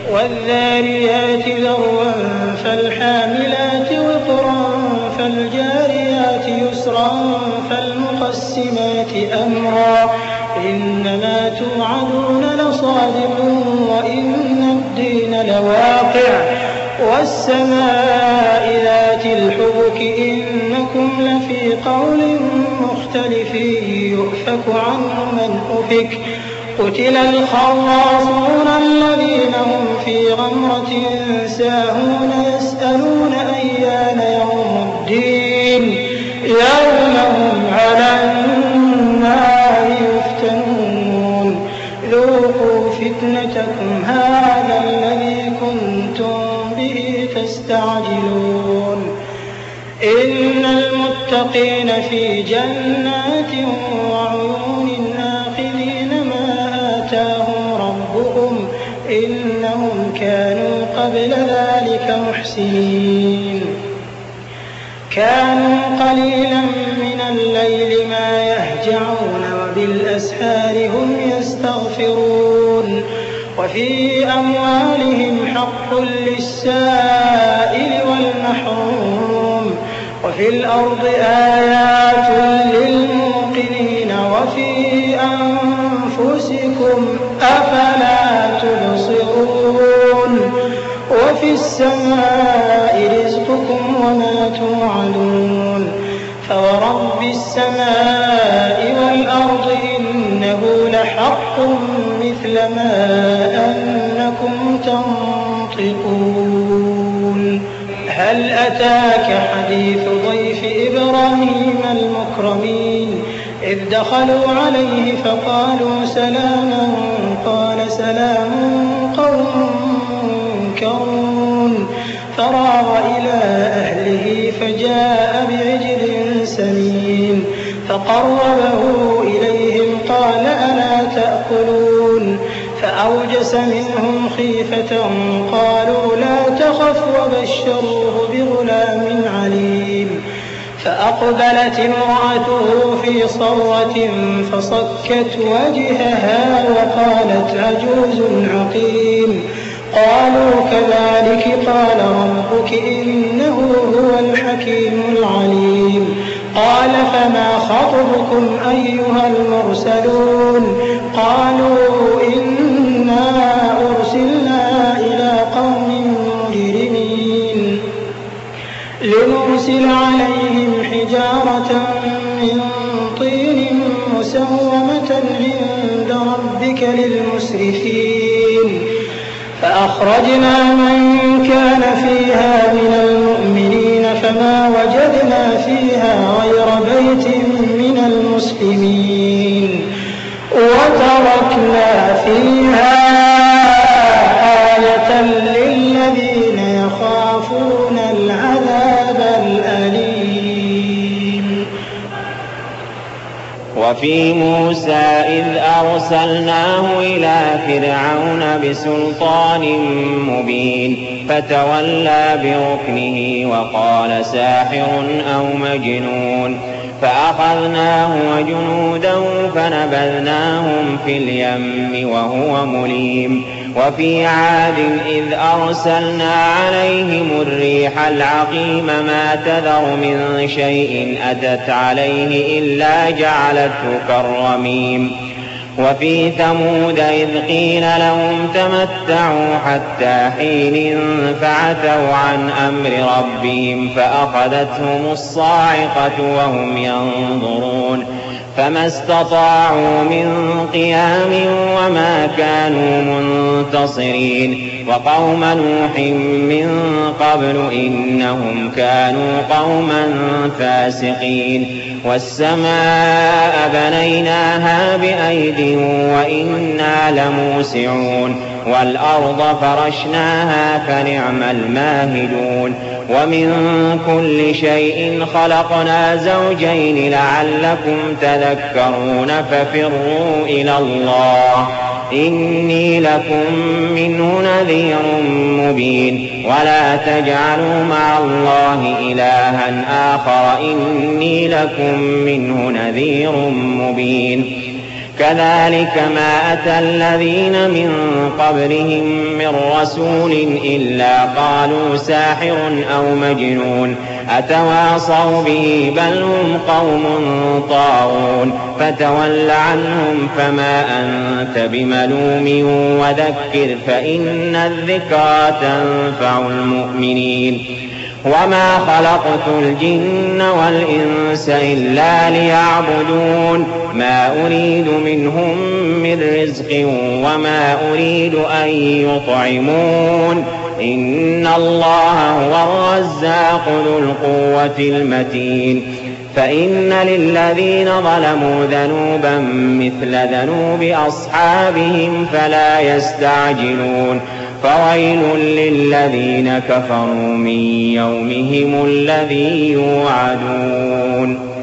والذاريات ذروا فالحاملات وقرا فالجاريات يسرا فالمقسمات أمرا إنما توعدون لصادق وإن الدين لواقع والسماء ذات الحبك إنكم لفي قول مختلف يؤفك عنه من أفك قتل الخراصون الذين هم في غمرة ساهون يسألون أيان يوم الدين يوم هم على النار يفتنون ذوقوا فتنتكم هذا الذي كنتم به تستعجلون إن المتقين في جنات وعيون آخذين ما آتاهم ربهم إنهم كانوا قبل ذلك محسنين كانوا قليلا من الليل ما يهجعون وبالأسحار هم يستغفرون وفي أموالهم حق للسائل والمحروم وفي الأرض آيات للموقنين وفي أنفسكم أفلا تبصرون وفي السماء رزقكم وما توعدون فورب السماء والأرض إنه لحق مثل ما أنكم تنطقون هل أتاك حديث ضيف إبراهيم المكرمين إذ دخلوا عليه فقالوا سلاما قال سلام قوم منكرون فراغ إلى أهله فجاء بعجل سمين فقربه إليهم قال ألا تأكلون فأوجس منهم خيفة قالوا لا تخف وبشروه بغلام عليم فأقبلت امرأته في صرة فصكت وجهها وقالت عجوز عقيم قالوا كذلك قال ربك إنه هو الحكيم العليم قال فما خطبكم أيها المرسلون قالوا إنا أرسلنا إلى قوم مجرمين لنرسل عليهم حجارة من طين مسومة عند ربك للمسرفين فأخرجنا من كان فيها من المؤمنين فما وجدنا فيها غير بيت من المسلمين وتركنا فيها آية للذين يخافون العذاب الأليم وفي موسى إذ أرسلناه إلى فرعون بسلطان مبين فتولى بركنه وقال ساحر أو مجنون فأخذناه وجنوده فنبذناهم في اليم وهو مليم وفي عاد إذ أرسلنا عليهم الريح العقيم ما تذر من شيء أتت عليه إلا جعلته كالرميم وفي ثمود إذ قيل لهم تمتعوا حتى حين فعتوا عن أمر ربهم فأخذتهم الصاعقة وهم ينظرون فما استطاعوا من قيام وما كانوا منتصرين وقوم نوح من قبل إنهم كانوا قوما فاسقين والسماء بنيناها بأيد وإنا لموسعون والأرض فرشناها فنعم الماهدون ومن كل شيء خلقنا زوجين لعلكم تذكرون ففروا إلى الله إني لكم منه نذير مبين ولا تجعلوا مع الله إلها آخر إني لكم منه نذير مبين كذلك ما أتى الذين من قبلهم من رسول إلا قالوا ساحر أو مجنون أتواصوا به بل هم قوم طاغون فتول عنهم فما أنت بملوم وذكر فإن الذكرى تنفع المؤمنين وما خلقت الجن والإنس إلا ليعبدون ما أريد منهم من رزق وما أريد أن يطعمون إن الله هو الرزاق ذو القوة المتين فإن للذين ظلموا ذنوبا مثل ذنوب أصحابهم فلا يستعجلون فويل للذين كفروا من يومهم الذي يوعدون